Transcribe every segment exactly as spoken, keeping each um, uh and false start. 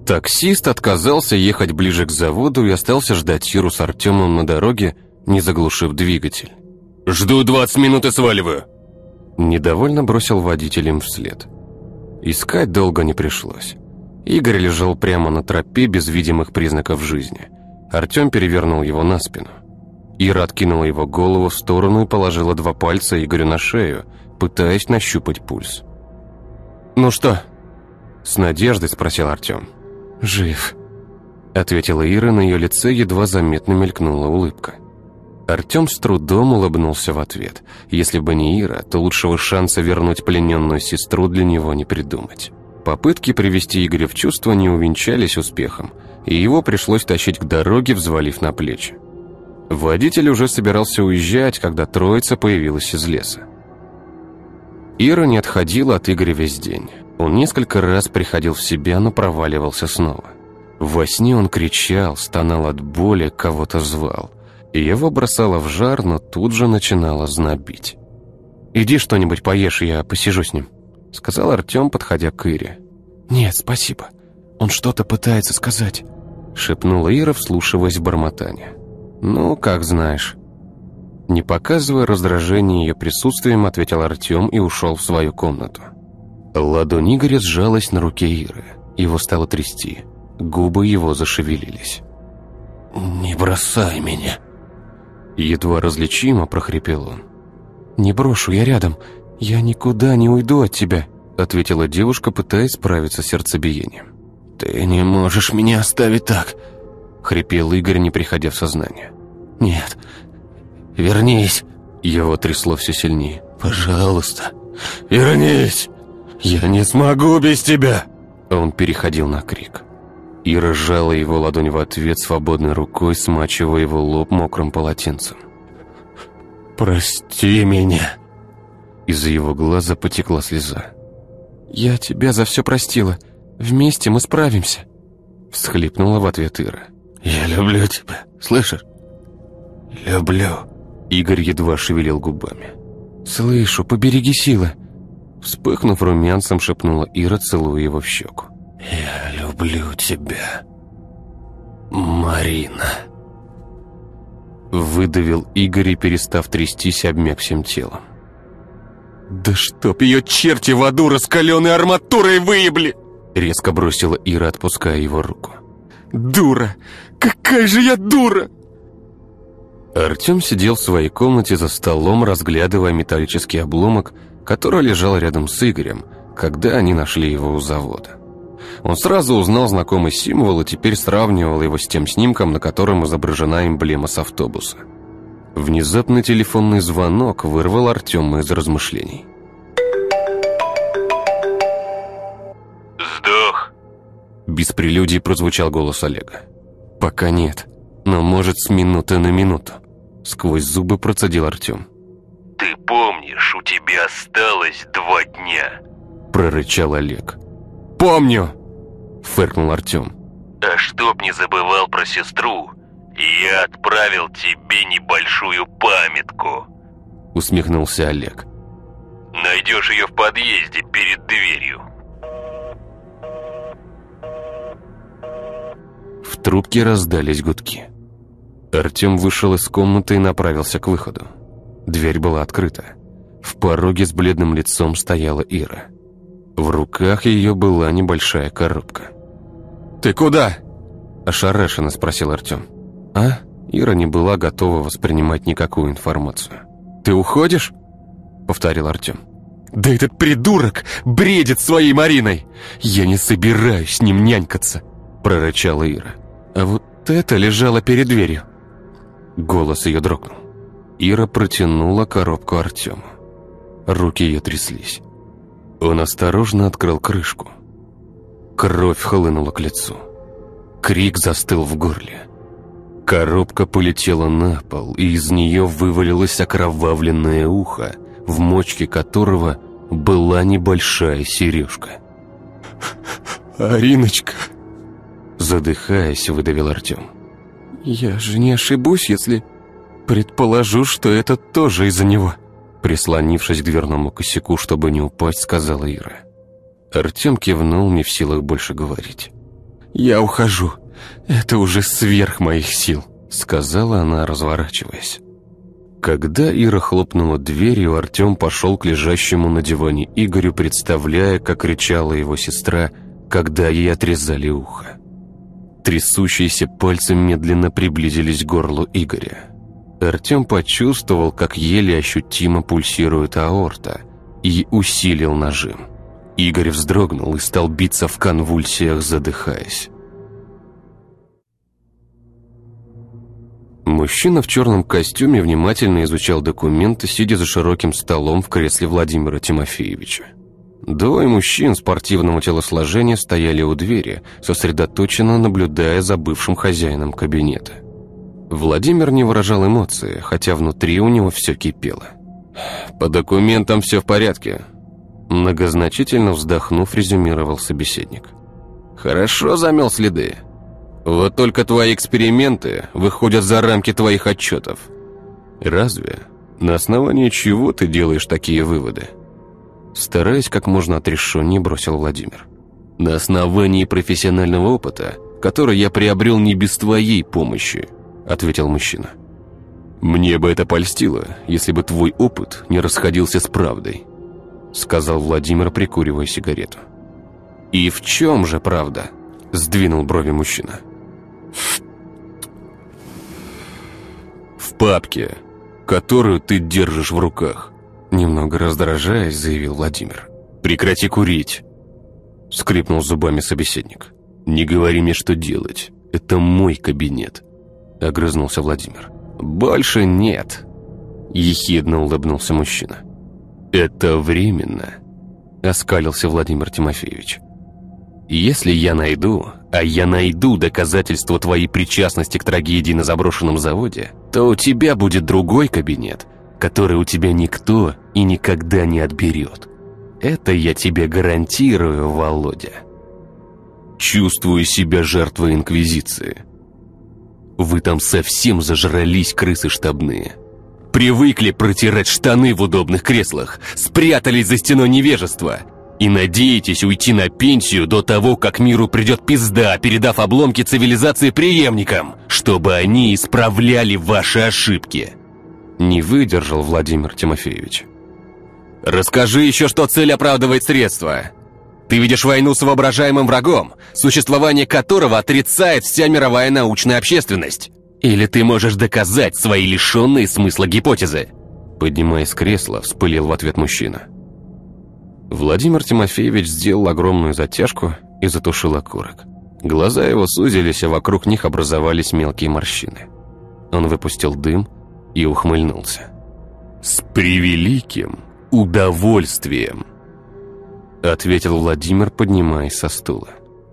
Таксист отказался ехать ближе к заводу и остался ждать Иру с Артемом на дороге, не заглушив двигатель. «Жду двадцать минут и сваливаю!» Недовольно бросил водитель им вслед. Искать долго не пришлось. Игорь лежал прямо на тропе без видимых признаков жизни. Артем перевернул его на спину. Ира откинула его голову в сторону и положила два пальца Игорю на шею, пытаясь нащупать пульс. «Ну что?» – с надеждой спросил Артем. «Жив», – ответила Ира, на ее лице едва заметно мелькнула улыбка. Артем с трудом улыбнулся в ответ. Если бы не Ира, то лучшего шанса вернуть плененную сестру для него не придумать. Попытки привести Игоря в чувство не увенчались успехом, и его пришлось тащить к дороге, взвалив на плечи. Водитель уже собирался уезжать, когда троица появилась из леса. Ира не отходила от Игоря весь день. Он несколько раз приходил в себя, но проваливался снова. Во сне он кричал, стонал от боли, кого-то звал. И его бросало в жар, но тут же начинало знобить. «Иди что-нибудь поешь, я посижу с ним», — сказал Артем, подходя к Ире. «Нет, спасибо. Он что-то пытается сказать», — шепнула Ира, вслушиваясь в бормотание. «Ну, как знаешь». Не показывая раздражения ее присутствием, ответил Артем и ушел в свою комнату. Ладонь Игоря сжалась на руке Иры. Его стало трясти. Губы его зашевелились. «Не бросай меня!» Едва различимо прохрипел он. «Не брошу, я рядом. Я никуда не уйду от тебя», ответила девушка, пытаясь справиться с сердцебиением. «Ты не можешь меня оставить так!» хрипел Игорь, не приходя в сознание. «Нет, вернись!» Его трясло все сильнее. «Пожалуйста, вернись! Я не смогу без тебя!» Он переходил на крик. Ира сжала его ладонь в ответ свободной рукой, смачивая его лоб мокрым полотенцем. «Прости меня!» Из-за его глаза потекла слеза. «Я тебя за все простила. Вместе мы справимся», всхлипнула в ответ Ира. «Я люблю тебя, слышишь? Люблю». Игорь едва шевелил губами. «Слышу, побереги силы», вспыхнув румянцем, шепнула Ира, целуя его в щеку. «Я люблю тебя, Марина», выдавил Игорь и, перестав трястись, обмяк всем телом. «Да чтоб ее черти в аду раскаленной арматурой выебли!» резко бросила Ира, отпуская его руку. «Дура! Какая же я дура!» Артем сидел в своей комнате за столом, разглядывая металлический обломок, который лежал рядом с Игорем, когда они нашли его у завода. Он сразу узнал знакомый символ и теперь сравнивал его с тем снимком, на котором изображена эмблема с автобуса. Внезапный телефонный звонок вырвал Артема из размышлений. «Сдох!» Без прелюдий прозвучал голос Олега. «Пока нет, но может с минуты на минуту», сквозь зубы процедил Артем. «Ты помнишь, у тебя осталось два дня?» прорычал Олег. «Помню!» фыркнул Артем. «А чтоб не забывал про сестру, я отправил тебе небольшую памятку», усмехнулся Олег. «Найдешь ее в подъезде перед дверью». В трубке раздались гудки. Артем вышел из комнаты и направился к выходу. Дверь была открыта. В пороге с бледным лицом стояла Ира. В руках ее была небольшая коробка. «Ты куда?» – ошарашенно спросил Артем. «А?» Ира не была готова воспринимать никакую информацию. «Ты уходишь?» – повторил Артем. «Да этот придурок бредит своей Мариной! Я не собираюсь с ним нянькаться!» – прорычала Ира. «А вот это лежало перед дверью». Голос ее дрогнул. Ира протянула коробку Артему. Руки ее тряслись. Он осторожно открыл крышку. Кровь хлынула к лицу. Крик застыл в горле. Коробка полетела на пол, и из нее вывалилось окровавленное ухо, в мочке которого была небольшая сережка. «Ариночка!» Задыхаясь, выдавил Артем. «Я же не ошибусь, если предположу, что это тоже из-за него», прислонившись к дверному косяку, чтобы не упасть, сказала Ира. Артем кивнул, не в силах больше говорить. Я ухожу. Это уже сверх моих сил», — сказала она, разворачиваясь. Когда Ира хлопнула дверью, Артем пошел к лежащему на диване Игорю, представляя, как кричала его сестра, когда ей отрезали ухо. Трясущиеся пальцы медленно приблизились к горлу Игоря. Артем почувствовал, как еле ощутимо пульсирует аорта, и усилил нажим. Игорь вздрогнул и стал биться в конвульсиях, задыхаясь. Мужчина в черном костюме внимательно изучал документы, сидя за широким столом в кресле Владимира Тимофеевича. Двое мужчин спортивного телосложения стояли у двери, сосредоточенно наблюдая за бывшим хозяином кабинета. Владимир не выражал эмоции, хотя внутри у него все кипело. «По документам все в порядке», — многозначительно вздохнув, резюмировал собеседник. «Хорошо замел следы. Вот только твои эксперименты выходят за рамки твоих отчетов. Разве? На основании чего ты делаешь такие выводы?» Стараясь как можно отрешеннее, бросил Владимир. «На основании профессионального опыта, который я приобрел не без твоей помощи», — ответил мужчина. «Мне бы это польстило, если бы твой опыт не расходился с правдой», — сказал Владимир, прикуривая сигарету. «И в чем же правда?» — сдвинул брови мужчина. «В папке, которую ты держишь в руках», — немного раздражаясь, заявил Владимир. «Прекрати курить», — скрипнул зубами собеседник. «Не говори мне, что делать. Это мой кабинет», — огрызнулся Владимир. «Больше нет», — ехидно улыбнулся мужчина. «Это временно», — оскалился Владимир Тимофеевич. «Если я найду, а я найду доказательства твоей причастности к трагедии на заброшенном заводе, то у тебя будет другой кабинет, который у тебя никто и никогда не отберет. Это я тебе гарантирую, Володя». «Чувствую себя жертвой инквизиции. Вы там совсем зажрались, крысы штабные. Привыкли протирать штаны в удобных креслах, спрятались за стеной невежества и надеетесь уйти на пенсию до того, как миру придет пизда, передав обломки цивилизации преемникам, чтобы они исправляли ваши ошибки». Не выдержал Владимир Тимофеевич. «Расскажи еще, что цель оправдывает средства. Ты видишь войну с воображаемым врагом, существование которого отрицает вся мировая научная общественность. Или ты можешь доказать свои лишенные смысла гипотезы?» Поднимаясь с кресла, вспылил в ответ мужчина. Владимир Тимофеевич сделал огромную затяжку и затушил окурок. Глаза его сузились, а вокруг них образовались мелкие морщины. Он выпустил дым и ухмыльнулся. «С превеликим удовольствием», — ответил Владимир, поднимаясь со стула.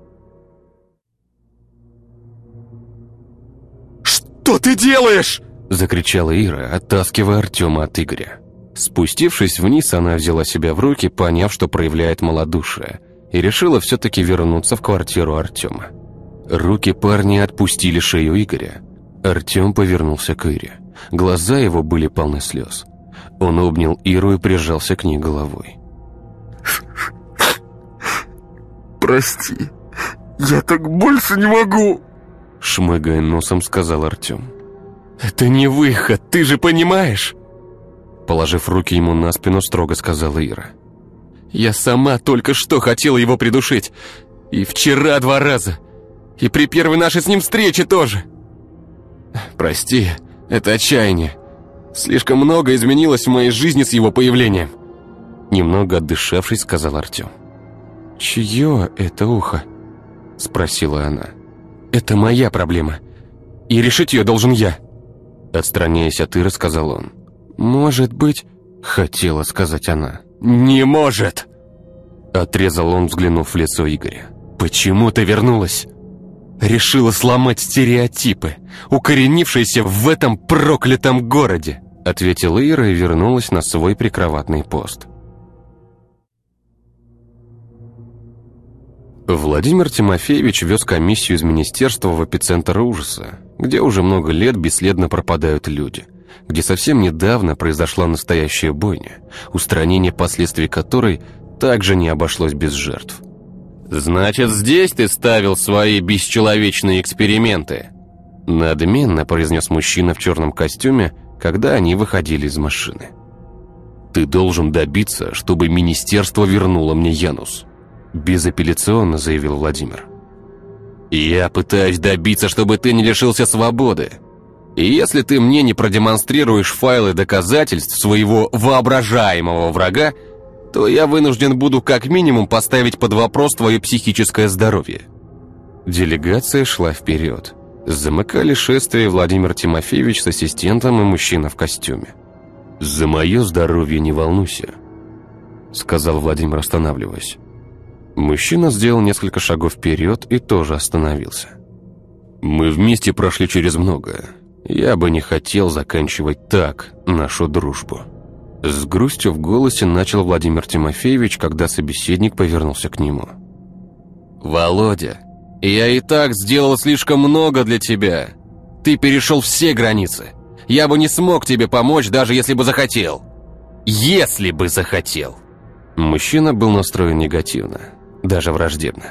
«Что ты делаешь?» — закричала Ира, оттаскивая Артема от Игоря. Спустившись вниз, она взяла себя в руки, поняв, что проявляет малодушие, и решила все-таки вернуться в квартиру Артема. Руки парня отпустили шею Игоря. Артем повернулся к Ире. Глаза его были полны слез. Он обнял Иру и прижался к ней головой. «Прости, я так больше не могу!» Шмыгая носом, сказал Артем. «Это не выход, ты же понимаешь?» Положив руки ему на спину, строго сказала Ира. «Я сама только что хотела его придушить. И вчера два раза. И при первой нашей с ним встрече тоже. Прости, это отчаяние. Слишком много изменилось в моей жизни с его появлением». Немного отдышавшись, сказал Артем. «Чье это ухо?» Спросила она. «Это моя проблема. И решить ее должен я». Отстраняясь от Иры, сказал он. «Может быть...» — хотела сказать она. «Не может!» Отрезал он, взглянув в лицо Игоря. «Почему ты вернулась? Решила сломать стереотипы, укоренившиеся в этом проклятом городе!» Ответила Ира и вернулась на свой прикроватный пост. Владимир Тимофеевич вез комиссию из министерства в эпицентр ужаса, где уже много лет бесследно пропадают люди, где совсем недавно произошла настоящая бойня, устранение последствий которой также не обошлось без жертв. «Значит, здесь ты ставил свои бесчеловечные эксперименты?» Надменно произнес мужчина в черном костюме, когда они выходили из машины. «Ты должен добиться, чтобы министерство вернуло мне Янус», безапелляционно заявил Владимир. «Я пытаюсь добиться, чтобы ты не лишился свободы. И если ты мне не продемонстрируешь файлы доказательств своего воображаемого врага, то я вынужден буду как минимум поставить под вопрос твое психическое здоровье». Делегация шла вперед. Замыкали шествие Владимир Тимофеевич с ассистентом и мужчина в костюме. «За мое здоровье не волнуйся», — сказал Владимир, останавливаясь. Мужчина сделал несколько шагов вперед и тоже остановился. «Мы вместе прошли через многое. Я бы не хотел заканчивать так нашу дружбу». С грустью в голосе начал Владимир Тимофеевич, когда собеседник повернулся к нему. «Володя, я и так сделал слишком много для тебя. Ты перешел все границы. Я бы не смог тебе помочь, даже если бы захотел. Если бы захотел». Мужчина был настроен негативно, даже враждебно.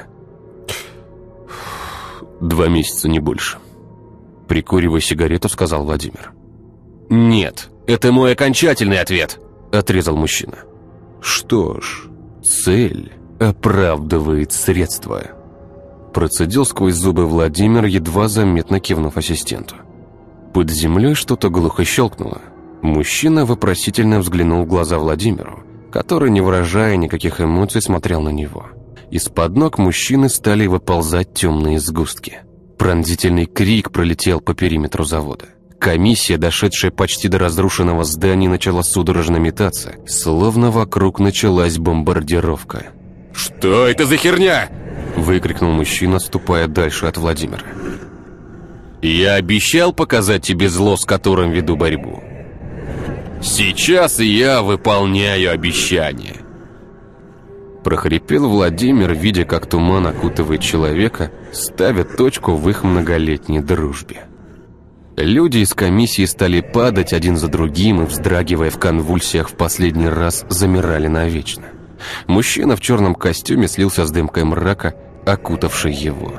«Два месяца, не больше», — прикуривая сигарету, сказал Владимир. «Нет, это мой окончательный ответ», — отрезал мужчина. «Что ж, цель оправдывает средства», — процедил сквозь зубы Владимир, едва заметно кивнув ассистенту. Под землей что-то глухо щелкнуло. Мужчина вопросительно взглянул в глаза Владимиру, который, не выражая никаких эмоций, смотрел на него. Из-под ног мужчины стали выползать темные сгустки. Пронзительный крик пролетел по периметру завода. Комиссия, дошедшая почти до разрушенного здания, начала судорожно метаться, словно вокруг началась бомбардировка. «Что это за херня?» – выкрикнул мужчина, ступая дальше от Владимира. «Я обещал показать тебе зло, с которым веду борьбу. Сейчас я выполняю обещание», – прохрипел Владимир, видя, как туман окутывает человека, ставя точку в их многолетней дружбе. Люди из комиссии стали падать один за другим и, вздрагивая в конвульсиях, в последний раз замирали навечно. Мужчина в черном костюме слился с дымкой мрака, окутавшей его.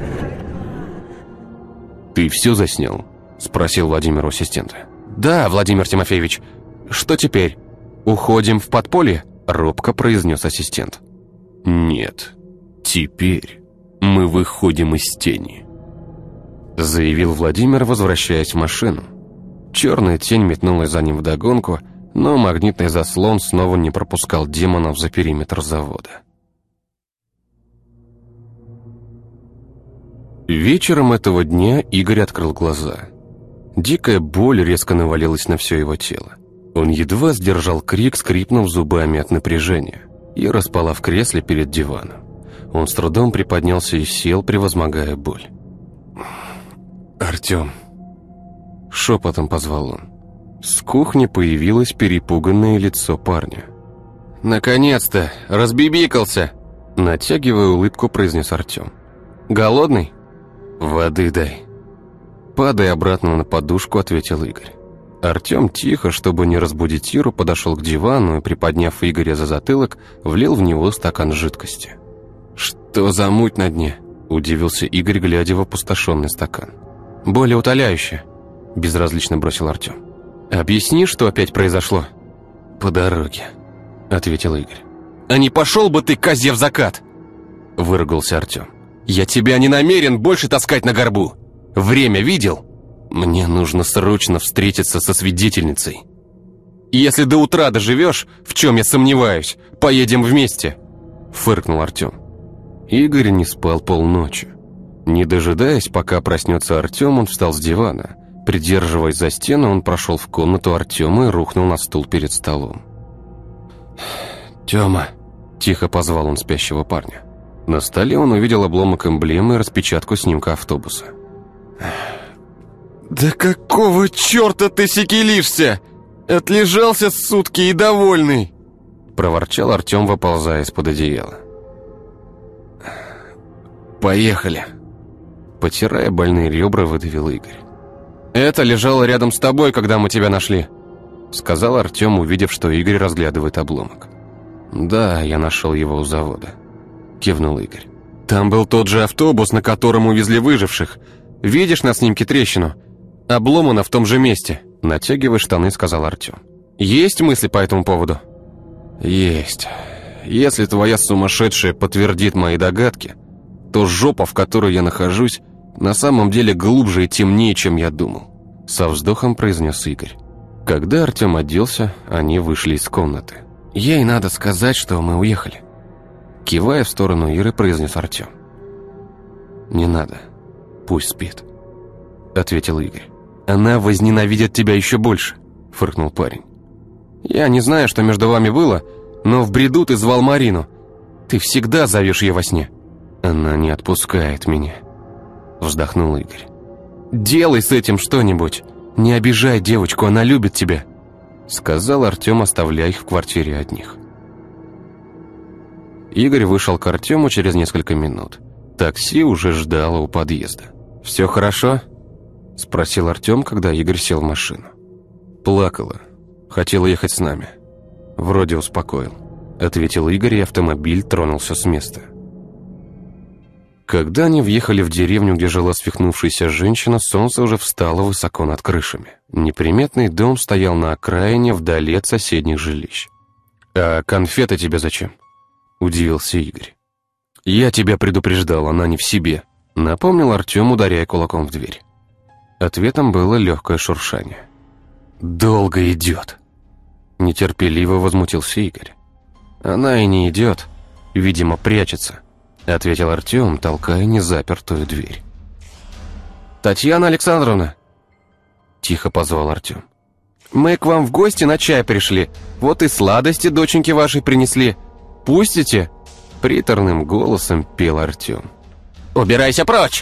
«Ты все заснял?» – спросил Владимир у ассистента. «Да, Владимир Тимофеевич. Что теперь? Уходим в подполье?» – робко произнес ассистент. «Нет, теперь мы выходим из тени», – заявил Владимир, возвращаясь в машину. Черная тень метнулась за ним вдогонку, но магнитный заслон снова не пропускал демонов за периметр завода. Вечером этого дня Игорь открыл глаза. Дикая боль резко навалилась на все его тело. Он едва сдержал крик, скрипнув зубами от напряжения, и распала в кресле перед диваном. Он с трудом приподнялся и сел, превозмогая боль. «Артем!» — шепотом позвал он. С кухни появилось перепуганное лицо парня. «Наконец-то! Разбибикался!» — натягивая улыбку, произнес Артем. «Голодный? Воды дай!» Падая обратно на подушку, ответил Игорь. Артем тихо, чтобы не разбудить Иру, подошел к дивану и, приподняв Игоря за затылок, влил в него стакан жидкости. «Что за муть на дне?» – удивился Игорь, глядя в опустошенный стакан. «Более утоляющее», – безразлично бросил Артем. «Объясни, что опять произошло?» «По дороге», – ответил Игорь. «А не пошел бы ты, козе, в закат!» – выругался Артем. «Я тебя не намерен больше таскать на горбу! Время видел? Мне нужно срочно встретиться со свидетельницей. Если до утра доживешь, в чем я сомневаюсь, поедем вместе!» – фыркнул Артем. Игорь не спал полночи. Не дожидаясь, пока проснется Артем, он встал с дивана. Придерживаясь за стену, он прошел в комнату Артема и рухнул на стул перед столом. «Тема!» – тихо позвал он спящего парня. На столе он увидел обломок эмблемы и распечатку снимка автобуса. «Да какого черта ты секелишься? Отлежался сутки и довольный!» – проворчал Артем, выползая из-под одеяла. «Поехали!» – потирая больные ребра, выдавил Игорь. «Это лежало рядом с тобой, когда мы тебя нашли», – сказал Артем, увидев, что Игорь разглядывает обломок. «Да, я нашел его у завода». — кивнул Игорь. «Там был тот же автобус, на котором увезли выживших. Видишь на снимке трещину? Обломана в том же месте», — натягивая штаны, сказал Артем. «Есть мысли по этому поводу?» «Есть. Если твоя сумасшедшая подтвердит мои догадки, то жопа, в которой я нахожусь, на самом деле глубже и темнее, чем я думал», — со вздохом произнес Игорь. Когда Артем оделся, они вышли из комнаты. «Ей надо сказать, что мы уехали», — кивая в сторону Иры, произнес Артем. «Не надо. Пусть спит», — ответил Игорь. «Она возненавидит тебя еще больше», — фыркнул парень. «Я не знаю, что между вами было, но в бреду ты звал Марину. Ты всегда зовешь ее во сне». «Она не отпускает меня», — вздохнул Игорь. «Делай с этим что-нибудь. Не обижай девочку, она любит тебя», — сказал Артем, оставляя их в квартире одних. Игорь вышел к Артему через несколько минут. Такси уже ждало у подъезда. «Все хорошо?» — спросил Артем, когда Игорь сел в машину. «Плакала. Хотела ехать с нами. Вроде успокоил», — ответил Игорь, и автомобиль тронулся с места. Когда они въехали в деревню, где жила свихнувшаяся женщина, солнце уже встало высоко над крышами. Неприметный дом стоял на окраине, вдали от соседних жилищ. «А конфеты тебе зачем?» — удивился Игорь. «Я тебя предупреждал, она не в себе», — напомнил Артем, ударяя кулаком в дверь. Ответом было легкое шуршание. «Долго идет», — нетерпеливо возмутился Игорь. «Она и не идет, видимо, прячется», — ответил Артем, толкая незапертую дверь. «Татьяна Александровна!» — тихо позвал Артем. «Мы к вам в гости на чай пришли. Вот и сладости доченьки вашей принесли. Пустите?» — приторным голосом пел Артем. «Убирайся прочь!»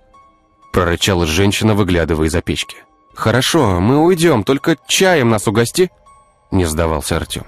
— прорычала женщина, выглядывая из-за печки. «Хорошо, мы уйдем, только чаем нас угости!» — не сдавался Артем.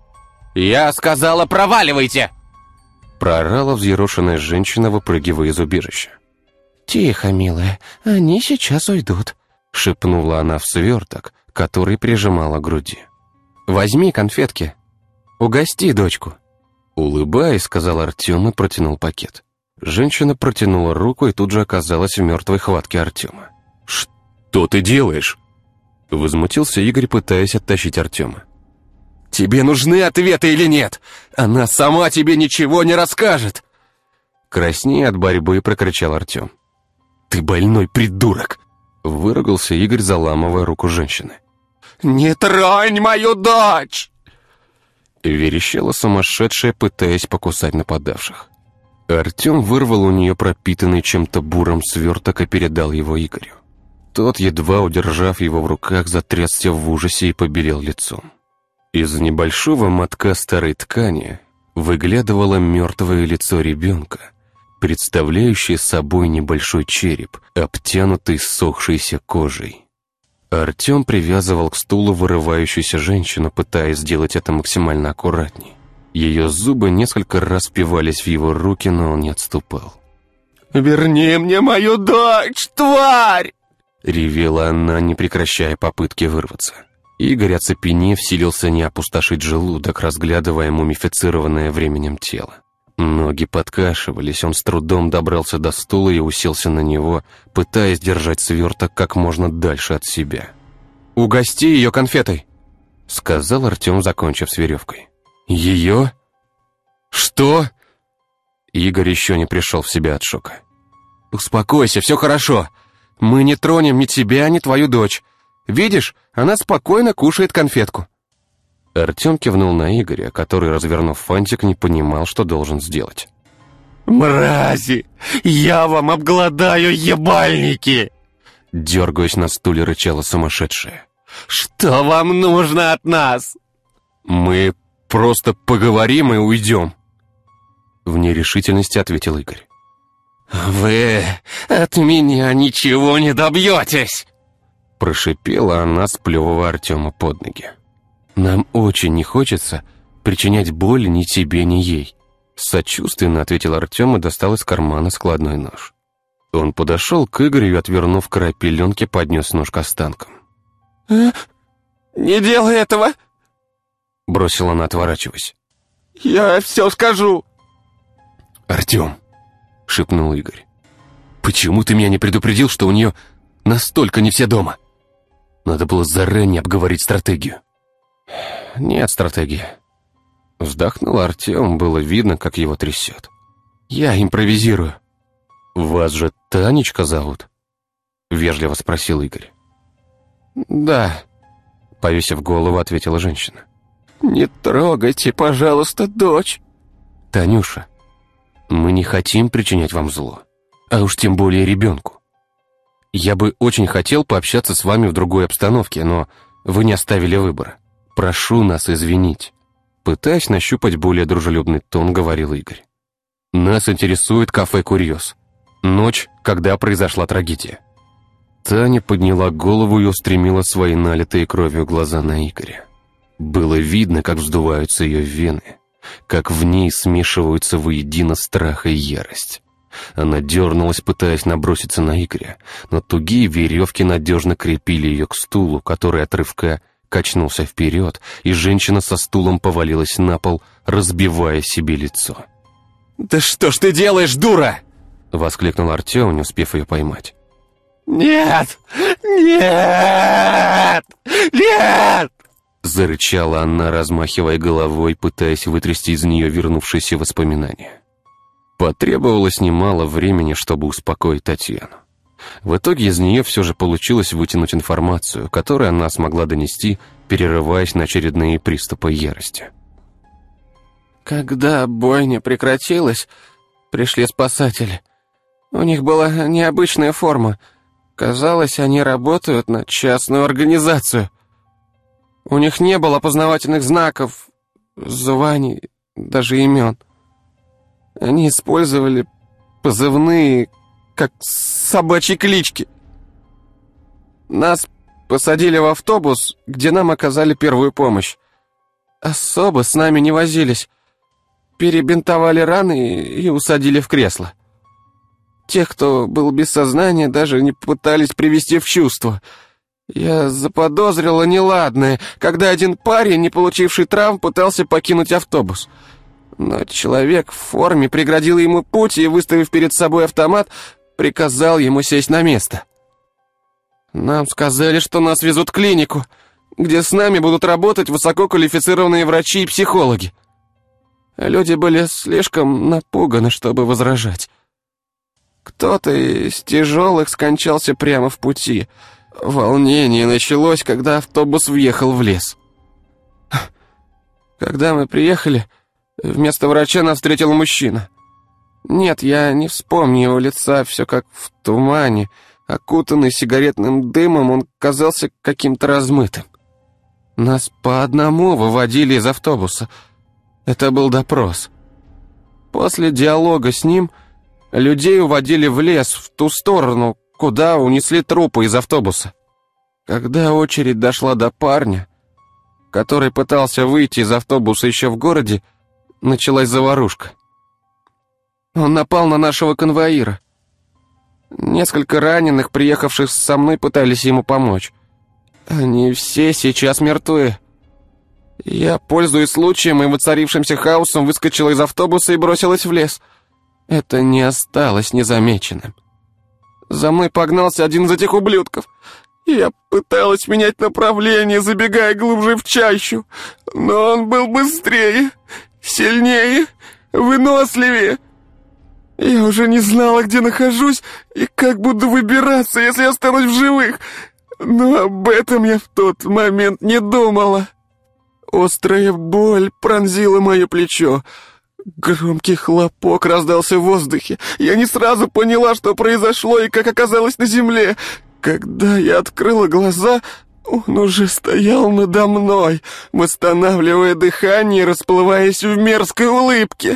«Я сказала, проваливайте!» — проорала взъерошенная женщина, выпрыгивая из убежища. «Тихо, милая, они сейчас уйдут», — шепнула она в сверток, который прижимала к груди. «Возьми конфетки. Угости дочку». Улыбаясь, сказал Артем и протянул пакет. Женщина протянула руку и тут же оказалась в мертвой хватке Артема. «Что ты делаешь?» — возмутился Игорь, пытаясь оттащить Артема. «Тебе нужны ответы или нет? Она сама тебе ничего не расскажет!» Краснея от борьбы, прокричал Артем. «Ты больной придурок!» — выругался Игорь, заламывая руку женщины. «Не тронь мою дочь!» — верещала сумасшедшая, пытаясь покусать нападавших. Артем вырвал у нее пропитанный чем-то буром сверток и передал его Игорю. Тот, едва удержав его в руках, затрясся в ужасе и побелел лицом. Из небольшого мотка старой ткани выглядывало мертвое лицо ребенка, представляющее собой небольшой череп, обтянутый ссохшейся кожей. Артем привязывал к стулу вырывающуюся женщину, пытаясь сделать это максимально аккуратней. Ее зубы несколько раз впивались в его руки, но он не отступал. «Верни мне мою дочь, тварь!» — ревела она, не прекращая попытки вырваться. Игорь, оцепенев, силился не опустошить желудок, разглядывая мумифицированное временем тело. Ноги подкашивались, он с трудом добрался до стула и уселся на него, пытаясь держать сверток как можно дальше от себя. «Угости ее конфетой», — сказал Артем, закончив с веревкой. «Ее? Что?» Игорь еще не пришел в себя от шока. «Успокойся, все хорошо. Мы не тронем ни тебя, ни твою дочь. Видишь, она спокойно кушает конфетку». Артем кивнул на Игоря, который, развернув фантик, не понимал, что должен сделать. «Мрази! Я вам обгладаю, ебальники!» Дергаясь на стуле, рычала сумасшедшая. «Что вам нужно от нас?» «Мы просто поговорим и уйдем», — в нерешительности ответил Игорь. «Вы от меня ничего не добьетесь!» Прошипела она, сплевывая Артема под ноги. «Нам очень не хочется причинять боль ни тебе, ни ей», — сочувственно ответил Артем и достал из кармана складной нож. Он подошел к Игорю и, отвернув край пеленки, поднес нож к останкам. «А? Не делай этого!» — бросила она, отворачиваясь. «Я все скажу!» «Артем», — шепнул Игорь, — «почему ты меня не предупредил, что у нее настолько не все дома? Надо было заранее обговорить стратегию». «Нет стратегии». Вздохнул Артем, было видно, как его трясет. «Я импровизирую». «Вас же Танечка зовут?» — вежливо спросил Игорь. «Да», — повесив голову, ответила женщина. «Не трогайте, пожалуйста, дочь». «Танюша, мы не хотим причинять вам зло, а уж тем более ребенку. Я бы очень хотел пообщаться с вами в другой обстановке, но вы не оставили выбора. Прошу нас извинить». Пытаясь нащупать более дружелюбный тон, говорил Игорь. «Нас интересует кафе «Курьез». Ночь, когда произошла трагедия». Таня подняла голову и устремила свои налитые кровью глаза на Игоря. Было видно, как вздуваются ее вены, как в ней смешиваются воедино страх и ярость. Она дернулась, пытаясь наброситься на Игоря, но тугие веревки надежно крепили ее к стулу, который от рывка качнулся вперед, и женщина со стулом повалилась на пол, разбивая себе лицо. «Да что ж ты делаешь, дура?» — воскликнул Артем, не успев ее поймать. «Нет! Нет! Нет!» Зарычала она, размахивая головой, пытаясь вытрясти из нее вернувшиеся воспоминания. Потребовалось немало времени, чтобы успокоить Татьяну. В итоге из нее все же получилось вытянуть информацию, которую она смогла донести, перерываясь на очередные приступы ярости. Когда бойня прекратилась, пришли спасатели. У них была необычная форма. Казалось, они работают на частную организацию. У них не было опознавательных знаков, званий, даже имен. Они использовали позывные, как собачьи клички. Нас посадили в автобус, где нам оказали первую помощь. Особо с нами не возились. Перебинтовали раны и усадили в кресло. Тех, кто был без сознания, даже не пытались привести в чувство. Я заподозрила неладное, когда один парень, не получивший травм, пытался покинуть автобус. Но человек в форме преградил ему путь и, выставив перед собой автомат, приказал ему сесть на место. Нам сказали, что нас везут в клинику, где с нами будут работать высококвалифицированные врачи и психологи. Люди были слишком напуганы, чтобы возражать. Кто-то из тяжелых скончался прямо в пути. Волнение началось, когда автобус въехал в лес. Когда мы приехали, вместо врача нас встретил мужчина. Нет, я не вспомню его лица, все как в тумане. Окутанный сигаретным дымом, он казался каким-то размытым. Нас по одному выводили из автобуса. Это был допрос. После диалога с ним людей уводили в лес, в ту сторону, куда унесли трупы из автобуса. Когда очередь дошла до парня, который пытался выйти из автобуса еще в городе, началась заварушка. Он напал на нашего конвоира. Несколько раненых, приехавших со мной, пытались ему помочь. Они все сейчас мертвы. Я, пользуясь случаем и воцарившимся хаосом, выскочила из автобуса и бросилась в лес. Это не осталось незамеченным. За мной погнался один из этих ублюдков. Я пыталась менять направление, забегая глубже в чащу, но он был быстрее, сильнее, выносливее. Я уже не знала, где нахожусь и как буду выбираться, если останусь в живых. Но об этом я в тот момент не думала. Острая боль пронзила мое плечо. Громкий хлопок раздался в воздухе. Я не сразу поняла, что произошло и как оказалось на земле. Когда я открыла глаза, он уже стоял надо мной, восстанавливая дыхание и расплываясь в мерзкой улыбке.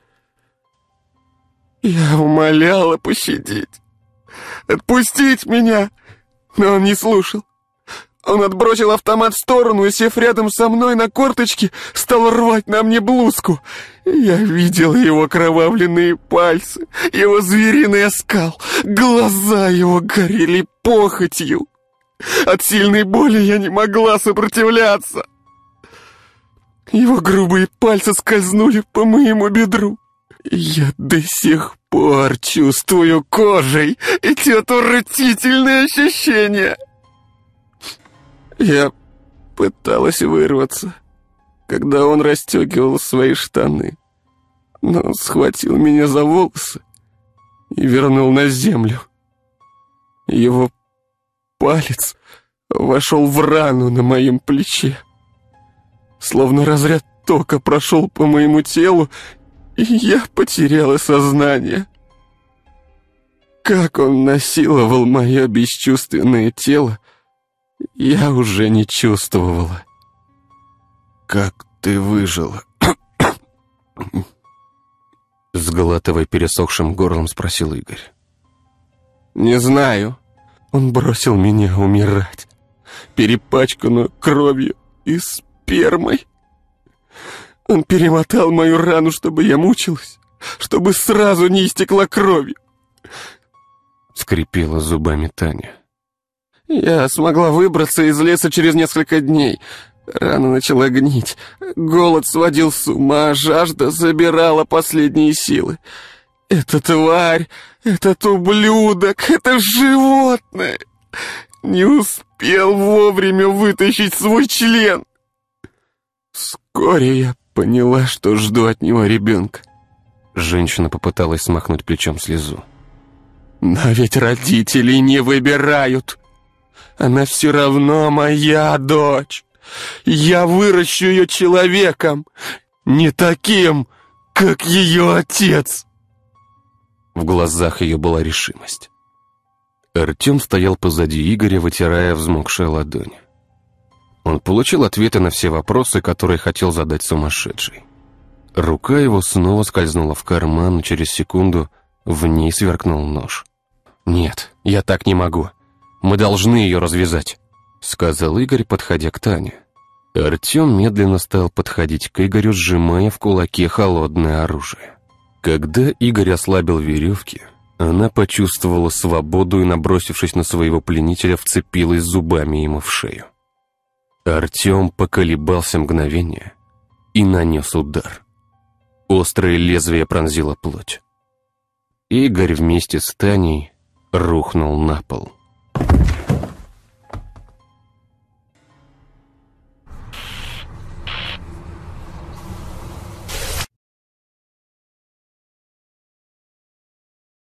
Я умоляла пощадить, отпустить меня, но он не слушал. Он отбросил автомат в сторону и, сев рядом со мной на корточки, стал рвать на мне блузку. Я видел его окровавленные пальцы, его звериный оскал, глаза его горели похотью. От сильной боли я не могла сопротивляться. Его грубые пальцы скользнули по моему бедру. Я до сих пор чувствую кожей эти отвратительные ощущения. Я пыталась вырваться, когда он расстегивал свои штаны, но он схватил меня за волосы и вернул на землю. Его палец вошел в рану на моем плече. Словно разряд тока прошел по моему телу, и я потеряла сознание. Как он насиловал мое бесчувственное тело, я уже не чувствовала. «Как ты выжила?» Сглатывая пересохшим горлом, спросил Игорь. «Не знаю. Он бросил меня умирать, перепачканную кровью и спермой. Он перемотал мою рану, чтобы я мучилась, чтобы сразу не истекла кровью». Скрипела зубами Таня. Я смогла выбраться из леса через несколько дней. Рана начала гнить, голод сводил с ума, а жажда забирала последние силы. Эта тварь, этот ублюдок, это животное не успел вовремя вытащить свой член. Вскоре я поняла, что жду от него ребенка. Женщина попыталась смахнуть плечом слезу. Но ведь родители не выбирают. Она все равно моя дочь. Я выращу ее человеком, не таким, как ее отец. В глазах ее была решимость. Артем стоял позади Игоря, вытирая взмокшие ладони. Он получил ответы на все вопросы, которые хотел задать сумасшедший. Рука его снова скользнула в карман, и через секунду в ней сверкнул нож. «Нет, я так не могу. Мы должны ее развязать», — сказал Игорь, подходя к Тане. Артем медленно стал подходить к Игорю, сжимая в кулаке холодное оружие. Когда Игорь ослабил веревки, она почувствовала свободу и, набросившись на своего пленителя, вцепилась зубами ему в шею. Артем поколебался мгновение и нанес удар. Острое лезвие пронзило плоть. Игорь вместе с Таней рухнул на пол.